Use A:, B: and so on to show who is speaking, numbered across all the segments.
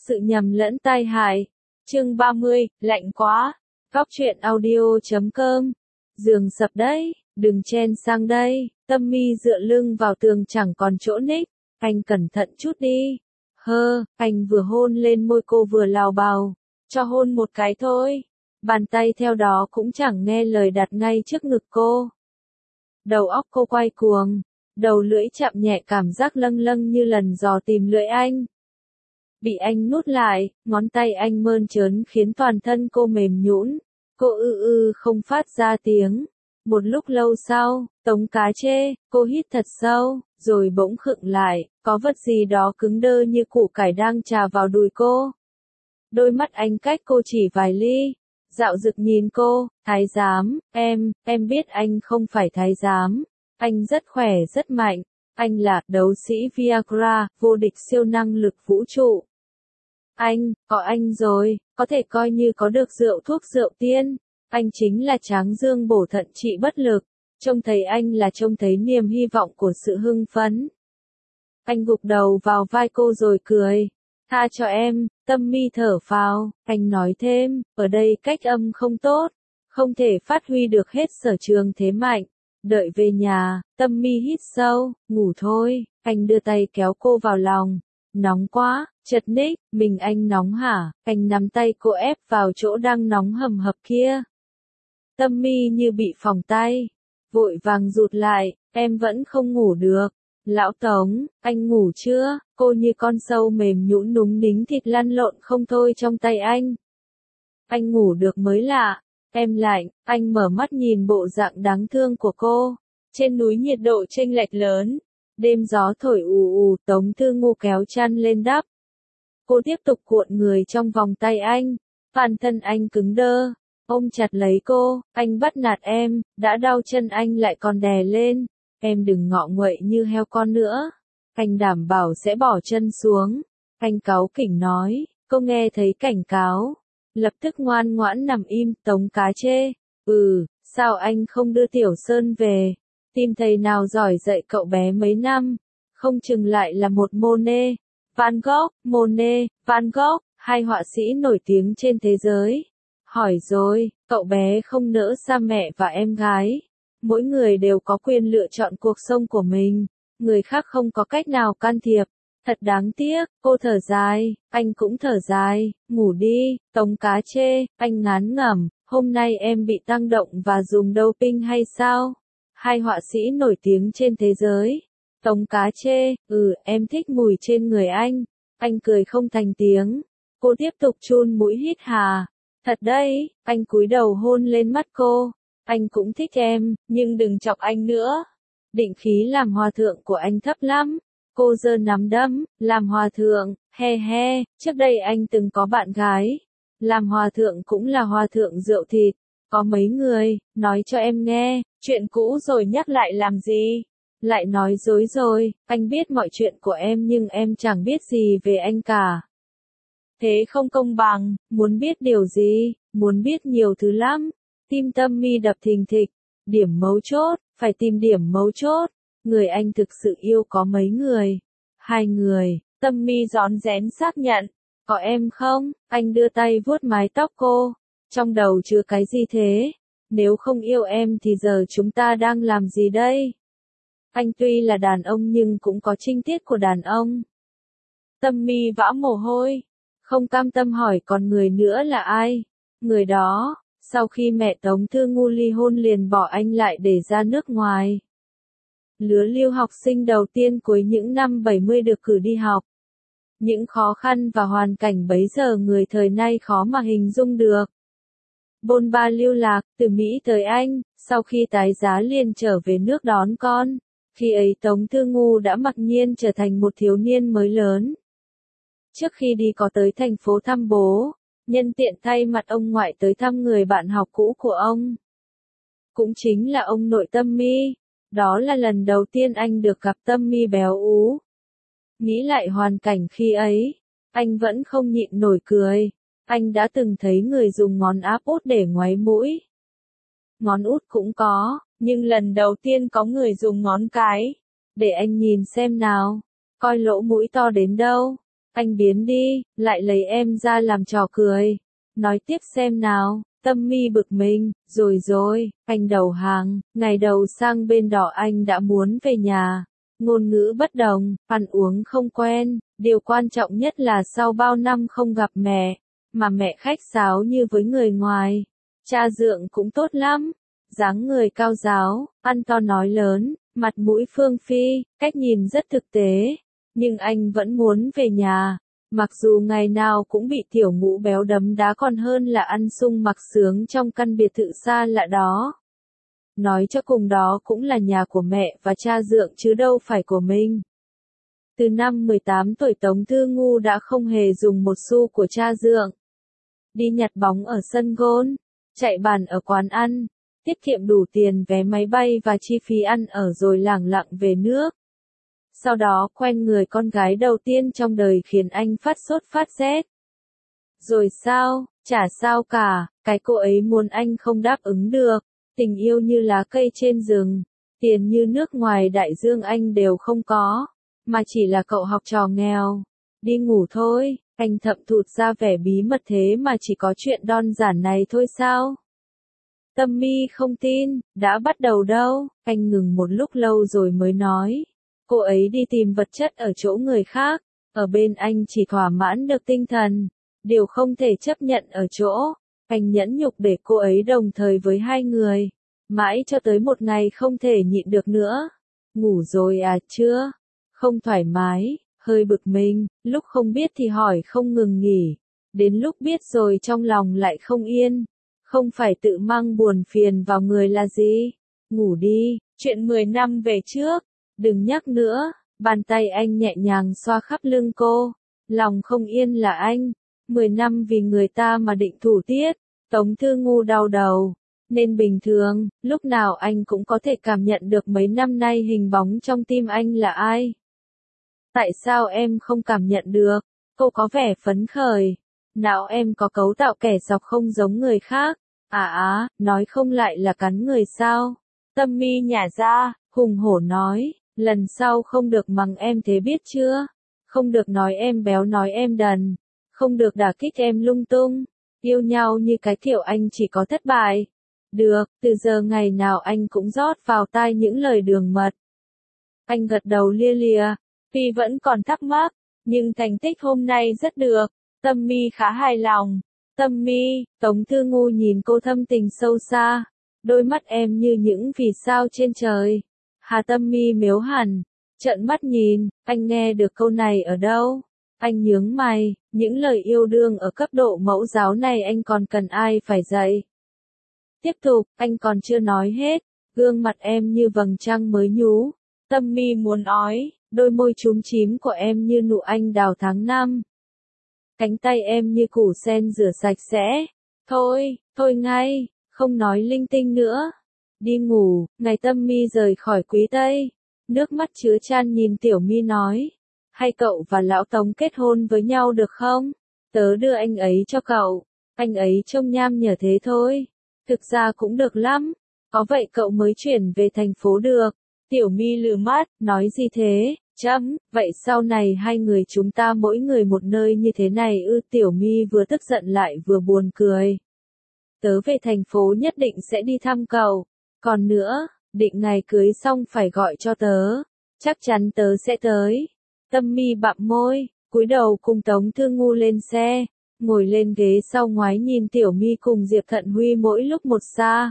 A: sự nhầm lẫn tai hại. Chương 30, lạnh quá. Góc truyện audio.com. Giường sập đấy, đừng chen sang đây. Tâm-mi dựa lưng vào tường chẳng còn chỗ ních. Anh cẩn thận chút đi. Anh vừa hôn lên môi cô vừa lào bào. Cho hôn một cái thôi. Bàn tay theo đó cũng chẳng nghe lời đặt ngay trước ngực cô. Đầu óc cô quay cuồng. Đầu lưỡi chạm nhẹ cảm giác lâng lâng như lần dò tìm lưỡi anh. Bị anh nuốt lại, ngón tay anh mơn trớn khiến toàn thân cô mềm nhũn. Cô không phát ra tiếng. Một lúc lâu sau, Tống Cá Chê, cô hít thật sâu, rồi bỗng khựng lại, có vật gì đó cứng đơ như củ cải đang trà vào đùi cô. Đôi mắt anh cách cô chỉ vài ly. Dạo dực nhìn cô, thái giám, em biết anh không phải thái giám. Anh rất khỏe rất mạnh. Anh là đấu sĩ Viagra, vô địch siêu năng lực vũ trụ. Có anh rồi, có thể coi như có được thuốc rượu tiên. Anh chính là tráng dương bổ thận trị bất lực. Trông thấy anh là trông thấy niềm hy vọng của sự hưng phấn. Anh gục đầu vào vai cô rồi cười. Tha cho em, Tâm-mi thở phào. Anh nói thêm, ở đây cách âm không tốt. Không thể phát huy được hết sở trường thế mạnh. Đợi về nhà, Tâm-mi hít sâu, ngủ thôi. Anh đưa tay kéo cô vào lòng. Nóng quá, chật ních, mình anh nóng hả? Anh nắm tay cô ép vào chỗ đang nóng hầm hập kia. Tâm-mi như bị phỏng tay. Vội vàng rụt lại, em vẫn không ngủ được. Lão Tống, anh ngủ chưa? Cô như con sâu mềm nhũn núng nính thịt lăn lộn không thôi trong tay anh. Anh ngủ được mới lạ. Em lạnh, anh mở mắt nhìn bộ dạng đáng thương của cô. Trên núi nhiệt độ chênh lệch lớn. Đêm gió thổi ù, Tống Thư Ngu kéo chăn lên đắp. Cô tiếp tục cuộn người trong vòng tay anh. Toàn thân anh cứng đơ. Ôm chặt lấy cô, anh bắt nạt em, đã đau chân anh lại còn đè lên. Em đừng ngọ nguậy như heo con nữa. Anh đảm bảo sẽ bỏ chân xuống. Anh cáu kỉnh nói, cô nghe thấy cảnh cáo. Lập tức ngoan ngoãn nằm im. Tống Cá Chê. Sao anh không đưa Tiểu Sơn về? Tìm thầy nào giỏi dạy cậu bé mấy năm. Không chừng lại là một Monet, Van Gogh, Monet, Van Gogh, hai họa sĩ nổi tiếng trên thế giới. Hỏi rồi, cậu bé không nỡ xa mẹ và em gái. Mỗi người đều có quyền lựa chọn cuộc sống của mình. Người khác không có cách nào can thiệp. Thật đáng tiếc, cô thở dài, anh cũng thở dài, ngủ đi, Tống Cá Chê, anh ngán ngẩm, hôm nay em bị tăng động và dùng doping hay sao? Hai họa sĩ nổi tiếng trên thế giới. Tống Cá Chê, em thích mùi trên người anh. Anh cười không thành tiếng. Cô tiếp tục chun mũi hít hà. Thật đấy, anh cúi đầu hôn lên mắt cô. Anh cũng thích em, nhưng đừng chọc anh nữa. Định khí làm hòa thượng của anh thấp lắm. Cô giơ nắm đấm, làm hòa thượng, he, trước đây anh từng có bạn gái. Làm hòa thượng cũng là hòa thượng rượu thịt. Có mấy người, nói cho em nghe, chuyện cũ rồi nhắc lại làm gì? Lại nói dối rồi, anh biết mọi chuyện của em nhưng em chẳng biết gì về anh cả. Thế không công bằng, muốn biết điều gì, muốn biết nhiều thứ lắm. Tim Tâm-mi đập thình thịch, điểm mấu chốt, phải tìm điểm mấu chốt. Người anh thực sự yêu có mấy người? 2 người, Tâm-mi rón rén xác nhận. Có em không? Anh đưa tay vuốt mái tóc cô. Trong đầu chứa cái gì thế? Nếu không yêu em thì giờ chúng ta đang làm gì đây? Anh tuy là đàn ông nhưng cũng có trinh tiết của đàn ông. Tâm-mi vã mồ hôi. Không cam tâm hỏi còn người nữa là ai? Người đó, sau khi mẹ Tống Thư Ngu ly hôn liền bỏ anh lại để ra nước ngoài. Lứa lưu học sinh đầu tiên cuối những năm 70 được cử đi học. Những khó khăn và hoàn cảnh bấy giờ người thời nay khó mà hình dung được. Bôn ba lưu lạc, từ Mỹ tới Anh, sau khi tái giá liền trở về nước đón con. Khi ấy Tống Thư Ngu đã mặc nhiên trở thành một thiếu niên mới lớn. Trước khi đi có tới thành phố thăm bố, nhân tiện thay mặt ông ngoại tới thăm người bạn học cũ của ông. Cũng chính là ông nội Tâm-mi. Đó là lần đầu tiên anh được gặp Tâm-mi béo ú. Nghĩ lại hoàn cảnh khi ấy, anh vẫn không nhịn nổi cười. Anh đã từng thấy người dùng ngón áp út để ngoáy mũi. Ngón út cũng có, nhưng lần đầu tiên có người dùng ngón cái. Để anh nhìn xem nào, coi lỗ mũi to đến đâu. anh biến đi, lại lấy em ra làm trò cười. Nói tiếp xem nào. Tâm Mi bực mình, rồi, anh đầu hàng, ngày đầu sang bên đỏ anh đã muốn về nhà. Ngôn ngữ bất đồng, ăn uống không quen, điều quan trọng nhất là sau bao năm không gặp mẹ, mà mẹ khách sáo như với người ngoài. Cha dượng cũng tốt lắm, dáng người cao ráo, ăn to nói lớn, mặt mũi phương phi, cách nhìn rất thực tế. Nhưng anh vẫn muốn về nhà. Mặc dù ngày nào cũng bị tiểu ngũ béo đấm đá còn hơn là ăn sung mặc sướng trong căn biệt thự xa lạ đó. Nói cho cùng đó cũng là nhà của mẹ và cha dượng chứ đâu phải của mình. Từ năm 18 tuổi Tống Thư Ngu đã không hề dùng một xu của cha dượng. Đi nhặt bóng ở sân golf, chạy bàn ở quán ăn, tiết kiệm đủ tiền vé máy bay và chi phí ăn ở rồi lẳng lặng về nước. Sau đó quen người con gái đầu tiên trong đời khiến anh phát sốt phát rét. Rồi sao, chả sao cả, cái cô ấy muốn anh không đáp ứng được. Tình yêu như lá cây trên rừng, tiền như nước ngoài đại dương anh đều không có, mà chỉ là cậu học trò nghèo. Đi ngủ thôi, anh thậm thụt ra vẻ bí mật thế mà chỉ có chuyện đơn giản này thôi sao? Tâm Mi không tin, đã bắt đầu đâu, anh ngừng một lúc lâu rồi mới nói. Cô ấy đi tìm vật chất ở chỗ người khác, ở bên anh chỉ thỏa mãn được tinh thần, điều không thể chấp nhận ở chỗ. Anh nhẫn nhục để cô ấy đồng thời với hai người, mãi cho tới một ngày không thể nhịn được nữa. Ngủ rồi à chưa? Không thoải mái, hơi bực mình, lúc không biết thì hỏi không ngừng nghỉ, đến lúc biết rồi trong lòng lại không yên. Không phải tự mang buồn phiền vào người là gì? Ngủ đi, chuyện 10 năm về trước, đừng nhắc nữa. Bàn tay anh nhẹ nhàng xoa khắp lưng cô, lòng không yên là anh. 10 năm vì người ta mà định thủ tiết. Tống Thư Ngu đau đầu, nên bình thường, lúc nào anh cũng có thể cảm nhận được mấy năm nay hình bóng trong tim anh là ai. Tại sao em không cảm nhận được? Cô có vẻ phấn khởi. Não em có cấu tạo kẻ dọc không giống người khác. Nói không lại là cắn người sao? Tâm Mi nhả ra, hùng hổ nói, lần sau không được mắng em thế biết chưa? Không được nói em béo nói em đần. Không được đả kích em lung tung. Yêu nhau như cái kiểu anh chỉ có thất bại. Được, từ giờ ngày nào anh cũng rót vào tai những lời đường mật. Anh gật đầu lia lịa, tuy vẫn còn thắc mắc, nhưng thành tích hôm nay rất được. Tâm Mi khá hài lòng. Tâm Mi, Tống Thư Ngu nhìn cô thâm tình sâu xa, đôi mắt em như những vì sao trên trời. Hà Tâm Mi mếu hẳn, trợn mắt nhìn, anh nghe được câu này ở đâu? Anh nhướng mày, những lời yêu đương ở cấp độ mẫu giáo này anh còn cần ai phải dạy. Tiếp tục, anh còn chưa nói hết, gương mặt em như vầng trăng mới nhú. Tâm Mi muốn ói, đôi môi chúm chím của em như nụ anh đào tháng 5. Cánh tay em như củ sen rửa sạch sẽ. Thôi ngay, không nói linh tinh nữa. Đi ngủ, ngày Tâm Mi rời khỏi Quý Tây. Nước mắt chứa chan nhìn Tiểu Mi nói. Hay cậu và lão Tống kết hôn với nhau được không? Tớ đưa anh ấy cho cậu. Anh ấy trông nham nhở thế thôi. Thực ra cũng được lắm. Có vậy cậu mới chuyển về thành phố được. Tiểu Mi lừ mắt, nói gì thế? Vậy sau này hai người chúng ta mỗi người một nơi như thế này ư? Tiểu Mi vừa tức giận lại vừa buồn cười. Tớ về thành phố nhất định sẽ đi thăm cậu. Còn nữa, định ngày cưới xong phải gọi cho tớ. Chắc chắn tớ sẽ tới. Tâm Mi bặm môi, cúi đầu cùng Tống Thư Ngu lên xe, ngồi lên ghế sau ngoái nhìn Tiểu Mi cùng Diệp Thận Huy mỗi lúc một xa.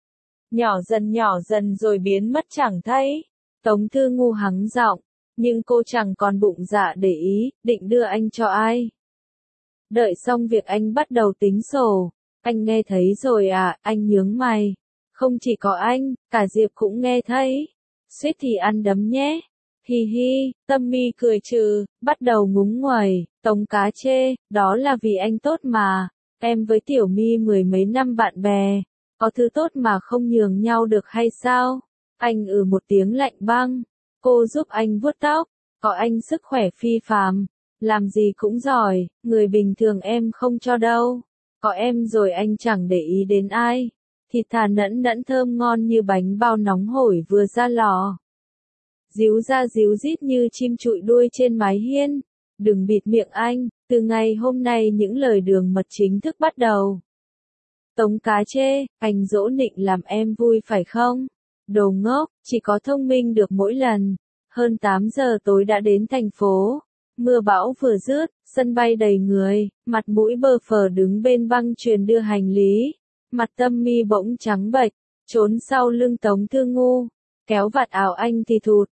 A: Nhỏ dần rồi biến mất chẳng thấy. Tống Thư Ngu hắng giọng, nhưng cô chẳng còn bụng dạ để ý, định đưa anh cho ai. Đợi xong việc anh bắt đầu tính sổ. Anh nghe thấy rồi à? Anh nhướng mày. Không chỉ có anh, cả Diệp cũng nghe thấy. Suýt thì ăn đấm nhé. Hi hi, Tâm Mi cười trừ, bắt đầu ngúng nguẩy, Tống cá chê, đó là vì anh tốt mà. Em với Tiểu Mi mười mấy năm bạn bè, có thứ tốt mà không nhường nhau được hay sao? Anh một tiếng lạnh băng. Cô giúp anh vuốt tóc, có anh sức khỏe phi phàm, làm gì cũng giỏi, người bình thường em không cho đâu. Có em rồi anh chẳng để ý đến ai. Thịt thà nẫn nẫn thơm ngon như bánh bao nóng hổi vừa ra lò. Díu ra díu dít như chim trụi đuôi trên mái hiên. Đừng bịt miệng anh, từ ngày hôm nay những lời đường mật chính thức bắt đầu. Tống Cá chê, anh dỗ nịnh làm em vui phải không? Đồ ngốc, chỉ có thông minh được mỗi lần. Hơn 8 giờ tối đã đến thành phố. Mưa bão vừa dứt, sân bay đầy người, mặt mũi bơ phờ đứng bên băng chuyền đưa hành lý. Mặt Tâm Mi bỗng trắng bệch, trốn sau lưng Tống Thư Ngu, kéo vạt áo anh thì thụt.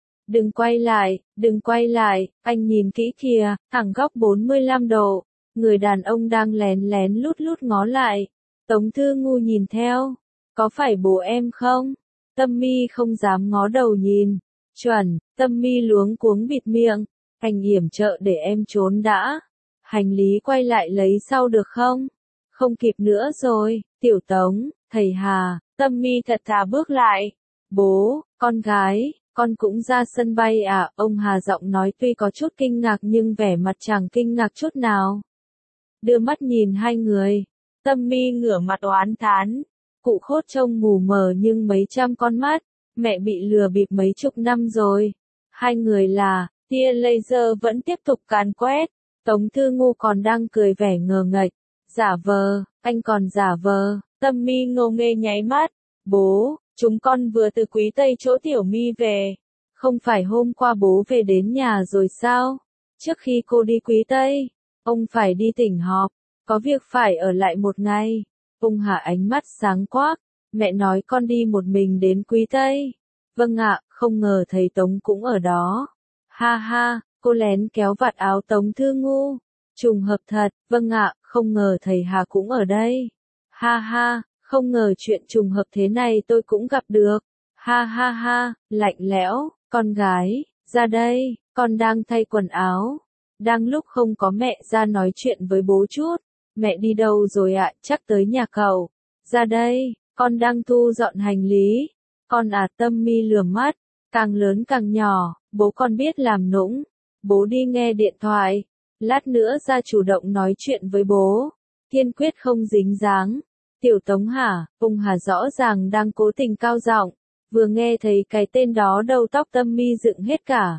A: Đừng quay lại, anh nhìn kỹ kìa, thẳng góc 45 độ. Người đàn ông đang lén lén lút lút ngó lại. Tống Thư Ngu nhìn theo. Có phải bố em không? Tâm Mi không dám ngó đầu nhìn. Chuẩn, Tâm Mi luống cuống bịt miệng. Anh yểm trợ để em trốn đã. Hành lý quay lại lấy sau được không? Không kịp nữa rồi, Tiểu Tống, thầy Hà. Tâm Mi thật thà bước lại. Bố, con gái, con cũng ra sân bay à? Ông Hà giọng nói tuy có chút kinh ngạc nhưng vẻ mặt chẳng kinh ngạc chút nào. Đưa mắt nhìn hai người. Tâm Mi ngửa mặt oán thán. Cụ Khốt trông mù mờ nhưng mấy trăm con mắt. Mẹ bị lừa bịp mấy chục năm rồi. Hai người là, tia laser vẫn tiếp tục càn quét. Tống Thư Ngu còn đang cười vẻ ngờ nghệch. Giả vờ, anh còn giả vờ. Tâm Mi ngô nghê nháy mắt. Bố, chúng con vừa từ Quý Tây chỗ Tiểu Mi về. Không phải hôm qua bố về đến nhà rồi sao? Trước khi cô đi Quý Tây, ông phải đi tỉnh họp. Có việc phải ở lại một ngày. Ông Hà ánh mắt sáng quắc. Mẹ nói con đi một mình đến Quý Tây. Vâng ạ, không ngờ thầy Tống cũng ở đó. Ha ha, cô lén kéo vạt áo Tống Thư Ngu. Trùng hợp thật, vâng ạ, không ngờ thầy Hà cũng ở đây. Ha ha, không ngờ chuyện trùng hợp thế này tôi cũng gặp được. Ha ha ha, lạnh lẽo, con gái, ra đây, con đang thay quần áo. Đang lúc không có mẹ ra nói chuyện với bố chút. Mẹ đi đâu rồi ạ? Chắc tới nhà cậu. Ra đây, con đang thu dọn hành lý. Con à? Tâm Mi lườm mắt, càng lớn càng nhỏ, bố con biết làm nũng. Bố đi nghe điện thoại, lát nữa ra chủ động nói chuyện với bố. Kiên quyết không dính dáng. Tiểu Tống hả? Ông Hà rõ ràng đang cố tình cao giọng. Vừa nghe thấy cái tên đó đầu tóc Tâm Mi dựng hết cả.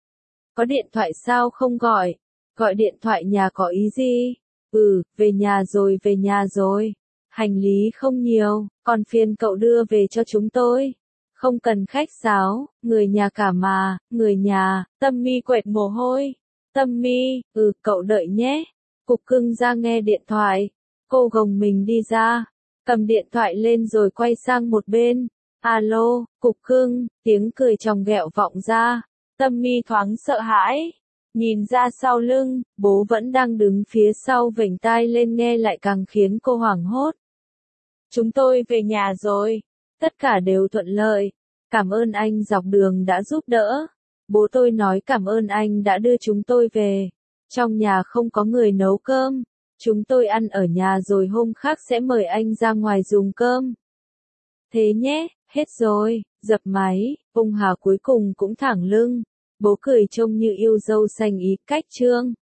A: Có điện thoại sao không gọi? Gọi điện thoại nhà có ý gì? Về nhà rồi. Hành lý không nhiều, còn phiền cậu đưa về cho chúng tôi. Không cần khách sáo, người nhà cả mà, người nhà. Tâm Mi quệt mồ hôi. Tâm Mi, cậu đợi nhé. Cục Cưng ra nghe điện thoại. Cô gồng mình đi ra, cầm điện thoại lên rồi quay sang một bên. Alo, Cục Cưng, tiếng cười tròng ghẹo vọng ra. Tâm Mi thoáng sợ hãi. Nhìn ra sau lưng, bố vẫn đang đứng phía sau vểnh tai lên nghe lại càng khiến cô hoảng hốt. Chúng tôi về nhà rồi. Tất cả đều thuận lợi. Cảm ơn anh dọc đường đã giúp đỡ. Bố tôi nói cảm ơn anh đã đưa chúng tôi về. Trong nhà không có người nấu cơm. Chúng tôi ăn ở nhà rồi hôm khác sẽ mời anh ra ngoài dùng cơm. Thế nhé, hết rồi, dập máy. Ông Hà cuối cùng cũng thẳng lưng. Bố cười trông như yêu dâu xanh ý cách trương.